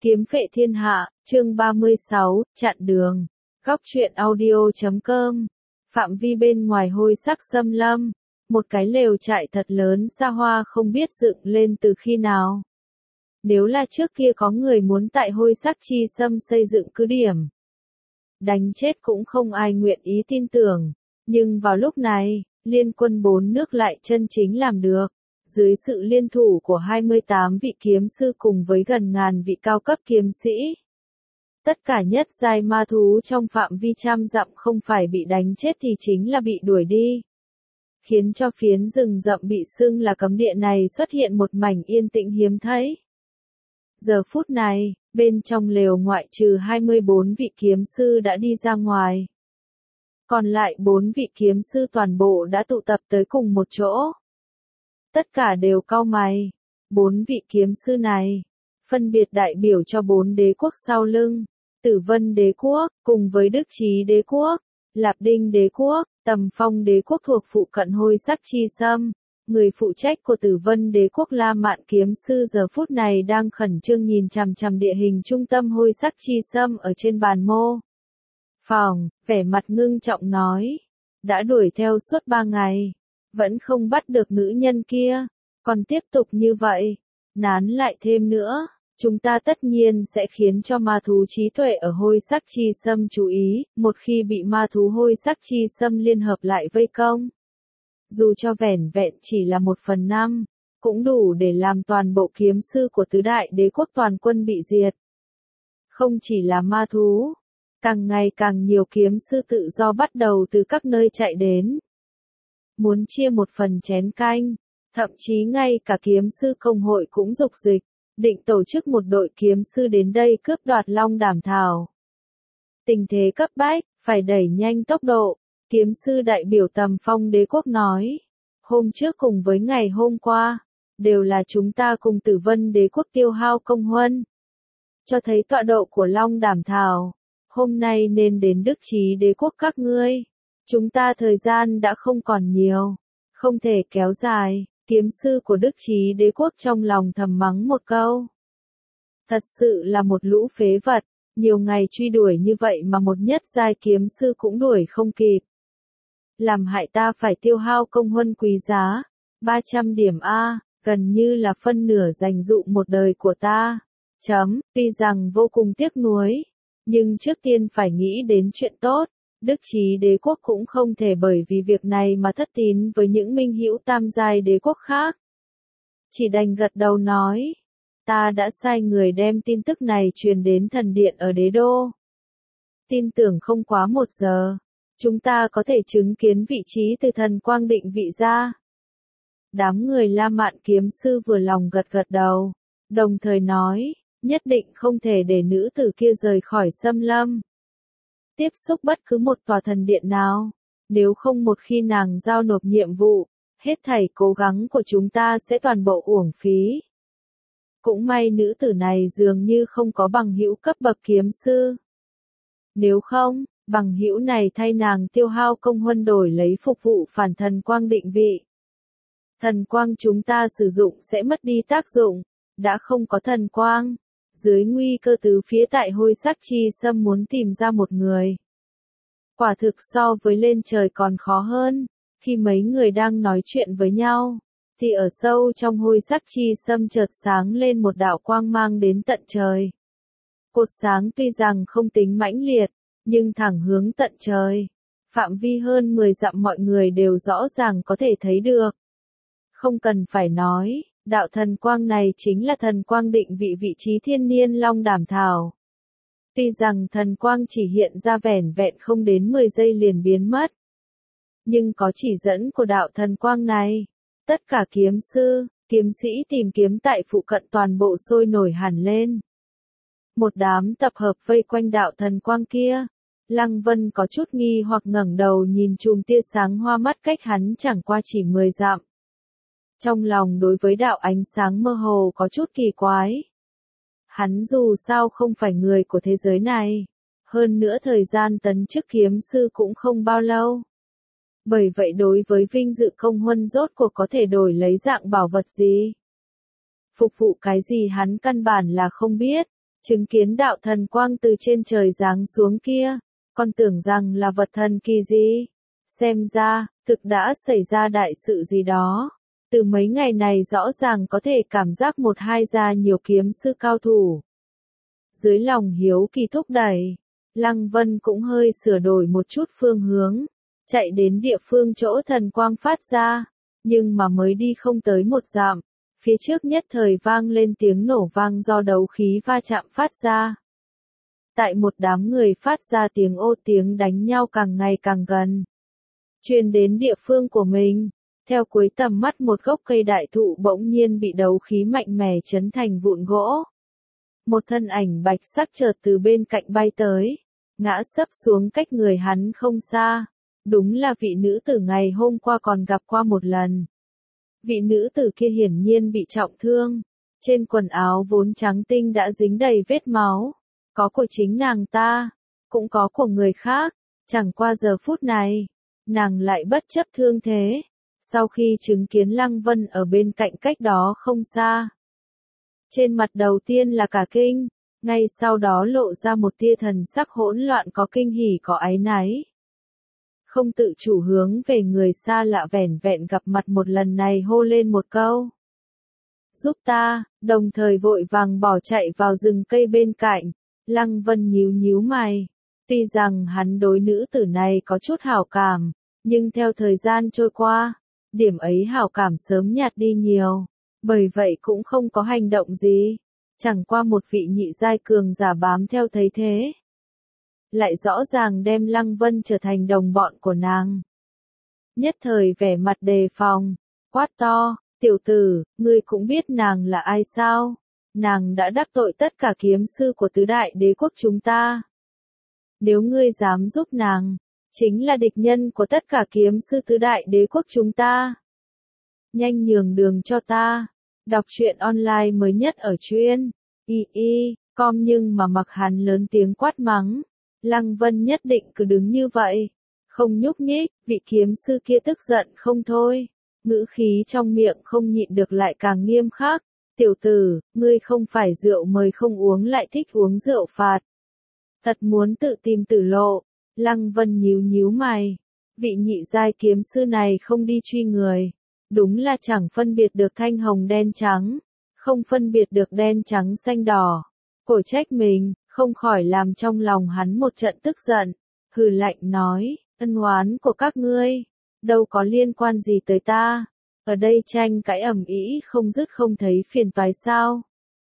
Kiếm phệ thiên hạ, chương 36, chặn đường. Góc truyện audio.com. Phạm vi bên ngoài hôi sắc xâm lâm. Một cái lều trại thật lớn xa hoa không biết dựng lên từ khi nào. Nếu là trước kia có người muốn tại hôi sắc chi xâm xây dựng cứ điểm, đánh chết cũng không ai nguyện ý tin tưởng. Nhưng vào lúc này, liên quân 4 nước lại chân chính làm được. Dưới sự liên thủ của 28 vị kiếm sư cùng với gần ngàn vị cao cấp kiếm sĩ. Tất cả nhất giai ma thú trong phạm vi trăm dặm không phải bị đánh chết thì chính là bị đuổi đi. Khiến cho phiến rừng rậm bị xưng là cấm địa này xuất hiện một mảnh yên tĩnh hiếm thấy. Giờ phút này, bên trong lều ngoại trừ 24 vị kiếm sư đã đi ra ngoài. Còn lại 4 vị kiếm sư toàn bộ đã tụ tập tới cùng một chỗ. Tất cả đều cau mày. 4 vị kiếm sư này, phân biệt đại biểu cho 4 đế quốc sau lưng. Tử Vân đế quốc, cùng với Đức Trí đế quốc, Lạp Đinh đế quốc, Tầm Phong đế quốc thuộc phụ cận hôi sắc chi xâm. Người phụ trách của Tử Vân đế quốc La Mạn kiếm sư giờ phút này đang khẩn trương nhìn chằm chằm địa hình trung tâm hôi sắc chi xâm ở trên bàn mô phỏng, vẻ mặt ngưng trọng nói. Đã đuổi theo suốt 3 ngày. Vẫn không bắt được nữ nhân kia, còn tiếp tục như vậy, nán lại thêm nữa, chúng ta tất nhiên sẽ khiến cho ma thú trí tuệ ở hôi sắc chi xâm chú ý, một khi bị ma thú hôi sắc chi xâm liên hợp lại vây công. Dù cho vẻn vẹn chỉ là 1/5, cũng đủ để làm toàn bộ kiếm sư của tứ đại đế quốc toàn quân bị diệt. Không chỉ là ma thú, càng ngày càng nhiều kiếm sư tự do bắt đầu từ các nơi chạy đến. Muốn chia một phần chén canh, thậm chí ngay cả kiếm sư công hội cũng dục dịch, định tổ chức một đội kiếm sư đến đây cướp đoạt Long Đàm Thảo. Tình thế cấp bách, phải đẩy nhanh tốc độ, kiếm sư đại biểu Tầm Phong đế quốc nói. Hôm trước cùng với ngày hôm qua, đều là chúng ta cùng Tử Vân đế quốc tiêu hao công huân. Cho thấy tọa độ của Long Đàm Thảo, hôm nay nên đến Đức Trí đế quốc các ngươi. Chúng ta thời gian đã không còn nhiều, không thể kéo dài, kiếm sư của Đức Trí đế quốc trong lòng thầm mắng một câu. Thật sự là một lũ phế vật, nhiều ngày truy đuổi như vậy mà một nhất giai kiếm sư cũng đuổi không kịp. Làm hại ta phải tiêu hao công huân quý giá, 300 điểm A, gần như là phân nửa dành dụ một đời của ta. Tuy rằng vô cùng tiếc nuối, nhưng trước tiên phải nghĩ đến chuyện tốt. Đức Trí đế quốc cũng không thể bởi vì việc này mà thất tín với những minh hữu tam giai đế quốc khác. Chỉ đành gật đầu nói, ta đã sai người đem tin tức này truyền đến thần điện ở đế đô. Tin tưởng không quá 1 giờ, chúng ta có thể chứng kiến vị trí từ thần quang định vị ra. Đám người La Mạn kiếm sư vừa lòng gật đầu, đồng thời nói, nhất định không thể để nữ tử kia rời khỏi xâm lâm. Tiếp xúc bất cứ một tòa thần điện nào, nếu không một khi nàng giao nộp nhiệm vụ, hết thảy cố gắng của chúng ta sẽ toàn bộ uổng phí. Cũng may nữ tử này dường như không có bằng hữu cấp bậc kiếm sư. Nếu không, bằng hữu này thay nàng tiêu hao công huân đổi lấy phục vụ phản thần quang định vị. Thần quang chúng ta sử dụng sẽ mất đi tác dụng, đã không có thần quang. Dưới nguy cơ tứ phía tại hôi sắc chi xâm muốn tìm ra một người. Quả thực so với lên trời còn khó hơn. Khi mấy người đang nói chuyện với nhau, thì ở sâu trong hôi sắc chi xâm chợt sáng lên một đạo quang mang đến tận trời. Cột sáng tuy rằng không tính mãnh liệt, nhưng thẳng hướng tận trời. Phạm vi hơn 10 dặm mọi người đều rõ ràng có thể thấy được. Không cần phải nói. Đạo thần quang này chính là thần quang định vị trí thiên niên Long Đàm Thảo. Tuy rằng thần quang chỉ hiện ra vẻn vẹn không đến 10 giây liền biến mất. Nhưng có chỉ dẫn của đạo thần quang này. Tất cả kiếm sư, kiếm sĩ tìm kiếm tại phụ cận toàn bộ sôi nổi hẳn lên. Một đám tập hợp vây quanh đạo thần quang kia. Lăng Vân có chút nghi hoặc ngẩng đầu nhìn chùm tia sáng hoa mắt cách hắn chẳng qua chỉ 10 dặm. Trong lòng đối với đạo ánh sáng mơ hồ có chút kỳ quái. Hắn dù sao không phải người của thế giới này. Hơn nữa thời gian tấn chức kiếm sư cũng không bao lâu. Bởi vậy đối với vinh dự công huân rốt cuộc có thể đổi lấy dạng bảo vật gì? Phục vụ cái gì hắn căn bản là không biết. chứng kiến đạo thần quang từ trên trời giáng xuống kia, còn tưởng rằng là vật thần kỳ gì. Xem ra, thực đã xảy ra đại sự gì đó. Từ mấy ngày này rõ ràng có thể cảm giác một hai ra nhiều kiếm sư cao thủ. Dưới lòng hiếu kỳ thúc đẩy, Lăng Vân cũng hơi sửa đổi một chút phương hướng, chạy đến địa phương chỗ thần quang phát ra, nhưng mà mới đi không tới một dặm, phía trước nhất thời vang lên tiếng nổ vang do đấu khí va chạm phát ra. Tại một đám người phát ra tiếng ô tiếng đánh nhau càng ngày càng gần, truyền đến địa phương của mình. Theo cuối tầm mắt một gốc cây đại thụ bỗng nhiên bị đấu khí mạnh mẽ chấn thành vụn gỗ. Một thân ảnh bạch sắc chợt từ bên cạnh bay tới, ngã sấp xuống cách người hắn không xa. Đúng là vị nữ tử ngày hôm qua còn gặp qua một lần. Vị nữ tử kia hiển nhiên bị trọng thương, trên quần áo vốn trắng tinh đã dính đầy vết máu, có của chính nàng ta, cũng có của người khác, chẳng qua giờ phút này, nàng lại bất chấp thương thế. Sau khi chứng kiến Lăng Vân ở bên cạnh cách đó không xa, trên mặt đầu tiên là cả kinh, ngay sau đó lộ ra một tia thần sắc hỗn loạn có kinh hỉ có áy náy. Không tự chủ hướng về người xa lạ vẻn vẹn gặp mặt một lần này hô lên một câu. Giúp ta, đồng thời vội vàng bỏ chạy vào rừng cây bên cạnh. Lăng Vân nhíu nhíu mày. Tuy rằng hắn đối nữ tử này có chút hảo cảm, nhưng theo thời gian trôi qua, điểm ấy hảo cảm sớm nhạt đi nhiều. Bởi vậy cũng không có hành động gì. Chẳng qua một vị nhị giai cường giả bám theo thấy thế. Lại rõ ràng đem Lăng Vân trở thành đồng bọn của nàng. Nhất thời vẻ mặt đề phòng, quát to, tiểu tử, ngươi cũng biết nàng là ai sao? Nàng đã đắc tội tất cả kiếm sư của tứ đại đế quốc chúng ta. Nếu ngươi dám giúp nàng, chính là địch nhân của tất cả kiếm sư tứ đại đế quốc chúng ta. Nhanh nhường đường cho ta. Đọc truyện online mới nhất ở truyện com nhưng mà mặc hắn lớn tiếng quát mắng. Lăng Vân nhất định cứ đứng như vậy, không nhúc nhích, vị kiếm sư kia tức giận không thôi, ngữ khí trong miệng không nhịn được lại càng nghiêm khắc, tiểu tử, ngươi không phải rượu mời không uống lại thích uống rượu phạt. Thật muốn tự tìm tử lộ, Lăng Vân nhíu nhíu mày, vị nhị giai kiếm sư này không đi truy người, đúng là chẳng phân biệt được thanh hồng đen trắng, không phân biệt được đen trắng xanh đỏ, cổ trách mình. Không khỏi làm trong lòng hắn một trận tức giận, hừ lạnh nói, ân oán của các ngươi, đâu có liên quan gì tới ta, ở đây tranh cãi ầm ĩ không dứt không thấy phiền toái sao.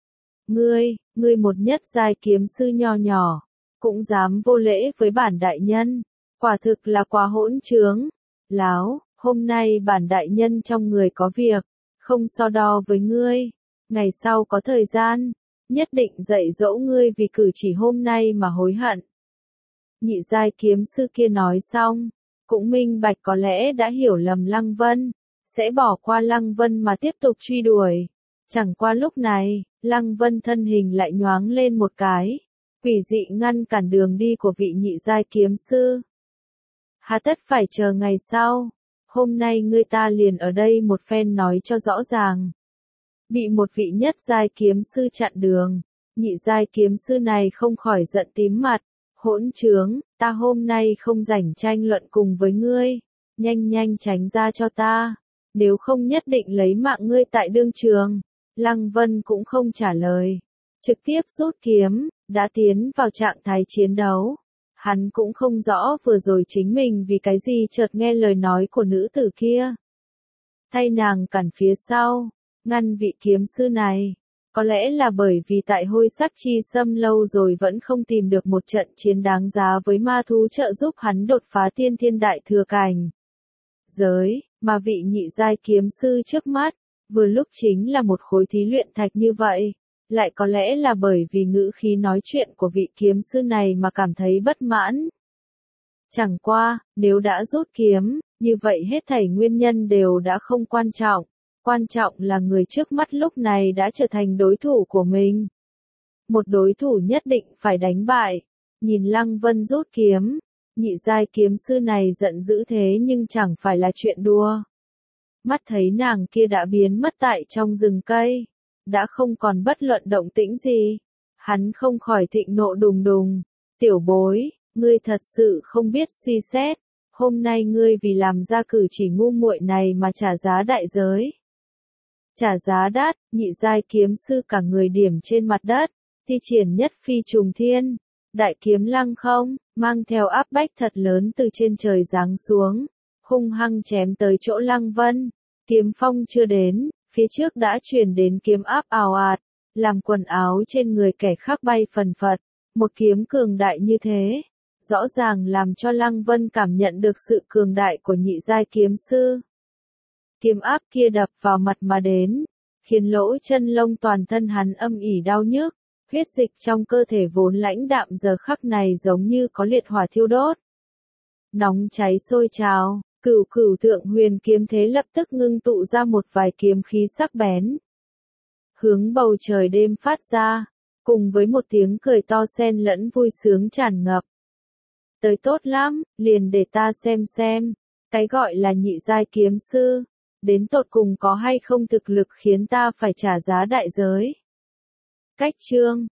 Ngươi một nhất giai kiếm sư nho nhỏ, cũng dám vô lễ với bản đại nhân, quả thực là quá hỗn trướng, láo, hôm nay bản đại nhân trong người có việc, không so đo với ngươi, ngày sau có thời gian. Nhất định dạy dỗ ngươi vì cử chỉ hôm nay mà hối hận. Nhị giai kiếm sư kia nói xong, cũng minh bạch có lẽ đã hiểu lầm Lăng Vân, sẽ bỏ qua Lăng Vân mà tiếp tục truy đuổi. Chẳng qua lúc này, Lăng Vân thân hình lại nhoáng lên một cái, quỷ dị ngăn cản đường đi của vị nhị giai kiếm sư. Hà tất phải chờ ngày sau, hôm nay ngươi ta liền ở đây một phen nói cho rõ ràng. Bị một vị nhất giai kiếm sư chặn đường, nhị giai kiếm sư này không khỏi giận tím mặt, hỗn trướng, ta hôm nay không rảnh tranh luận cùng với ngươi, nhanh nhanh tránh ra cho ta, nếu không nhất định lấy mạng ngươi tại đương trường. Lăng Vân cũng không trả lời, trực tiếp rút kiếm, đã tiến vào trạng thái chiến đấu. Hắn cũng không rõ vừa rồi chính mình vì cái gì chợt nghe lời nói của nữ tử kia. Thay nàng cản phía sau. Ngăn vị kiếm sư này, có lẽ là bởi vì tại hôi sắc chi xâm lâu rồi vẫn không tìm được một trận chiến đáng giá với ma thú trợ giúp hắn đột phá tiên thiên đại thừa cảnh. Mà vị nhị giai kiếm sư trước mắt, vừa lúc chính là một khối thí luyện thạch như vậy, lại có lẽ là bởi vì ngữ khí nói chuyện của vị kiếm sư này mà cảm thấy bất mãn. Chẳng qua, nếu đã rút kiếm, như vậy hết thảy nguyên nhân đều đã không quan trọng. Quan trọng là người trước mắt lúc này đã trở thành đối thủ của mình. Một đối thủ nhất định phải đánh bại. Nhìn Lăng Vân rút kiếm, nhị giai kiếm sư này giận dữ thế nhưng chẳng phải là chuyện đùa. Mắt thấy nàng kia đã biến mất tại trong rừng cây, đã không còn bất luận động tĩnh gì. Hắn không khỏi thịnh nộ đùng đùng. Tiểu bối, ngươi thật sự không biết suy xét. Hôm nay ngươi vì làm ra cử chỉ ngu muội này mà trả giá đại giới. Trả giá đắt, nhị giai kiếm sư cả người điểm trên mặt đất, thi triển nhất phi trùng thiên. Đại kiếm lăng không, mang theo áp bách thật lớn từ trên trời giáng xuống, hung hăng chém tới chỗ Lăng Vân. Kiếm phong chưa đến, phía trước đã truyền đến kiếm áp ào ạt, làm quần áo trên người kẻ khác bay phần phật. Một kiếm cường đại như thế, rõ ràng làm cho Lăng Vân cảm nhận được sự cường đại của nhị giai kiếm sư. Kiếm áp kia đập vào mặt mà đến, khiến lỗ chân lông toàn thân hắn âm ỉ đau nhức, huyết dịch trong cơ thể vốn lãnh đạm giờ khắc này giống như có liệt hỏa thiêu đốt. Nóng cháy sôi trào, cửu cửu thượng huyền kiếm thế lập tức ngưng tụ ra một vài kiếm khí sắc bén. Hướng bầu trời đêm phát ra, cùng với một tiếng cười to xen lẫn vui sướng tràn ngập. Tới tốt lắm, liền để ta xem, cái gọi là nhị giai kiếm sư, đến tột cùng có hay không thực lực khiến ta phải trả giá đại giới. Cách chương